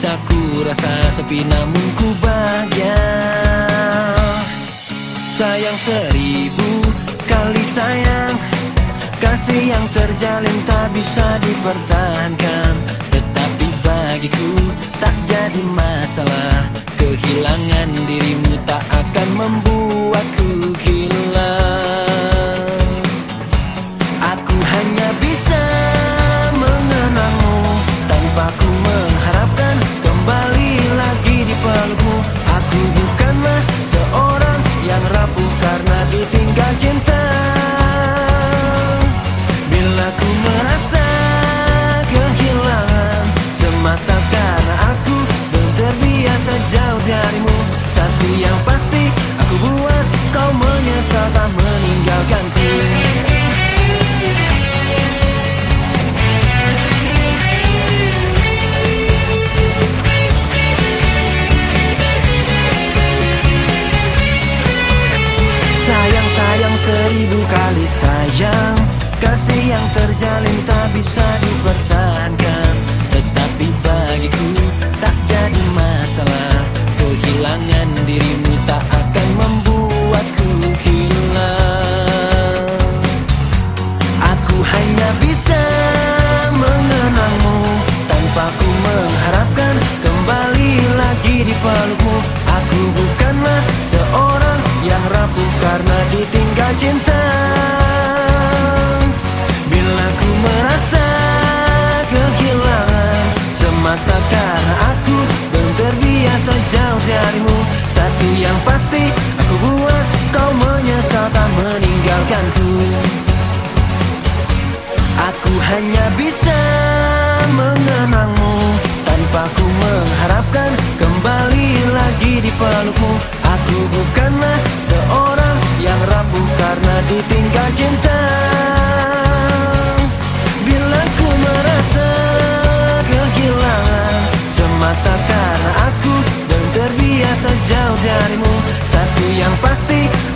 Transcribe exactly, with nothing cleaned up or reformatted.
bisa ku rasa sepi namun ku bahagia. Sayang seribu kali sayang, kasih yang terjalin tak bisa dipertahankan. Tetapi bagiku tak jadi masalah, kehilangan dirimu tak akan membuatku gila. Aku hanya bisa mengenangmu tanpa ku mengharapkan kembali lagi di pelukmu. Aku bukanlah seorang yang rapuh karena ditinggal cinta. Bila ku merasa kehilangan semata karena aku belum terbiasa jauh darimu, satu yang pasti aku buat kau menyesal tak meninggalkanku. Sayang, sayang, seribu kali sayang, kasih yang terjalin tak bisa dipertahankan. Tetapi bagiku tak jadi masalah, kehilangan dirimu tak akan membuatku gila. Aku hanya bisa mengenangmu tanpa ku mengharapkan kembali lagi di pelukmu. Aku bukanlah seorang yang rapuh karena ditinggal cinta. Bila ku merasa kehilangan semata karena aku belum terbiasa jauh darimu, satu yang pasti aku buat kau menyesal tak meninggalkanku. Aku hanya bisa mengenangmu tanpa ku mengharapkan kembali lagi di pelukmu. Aku bukanlah seorang yang rapuh karena ditinggal cinta. Bila ku merasa kehilangan semata karena aku belum terbiasa jauh darimu, satu yang pasti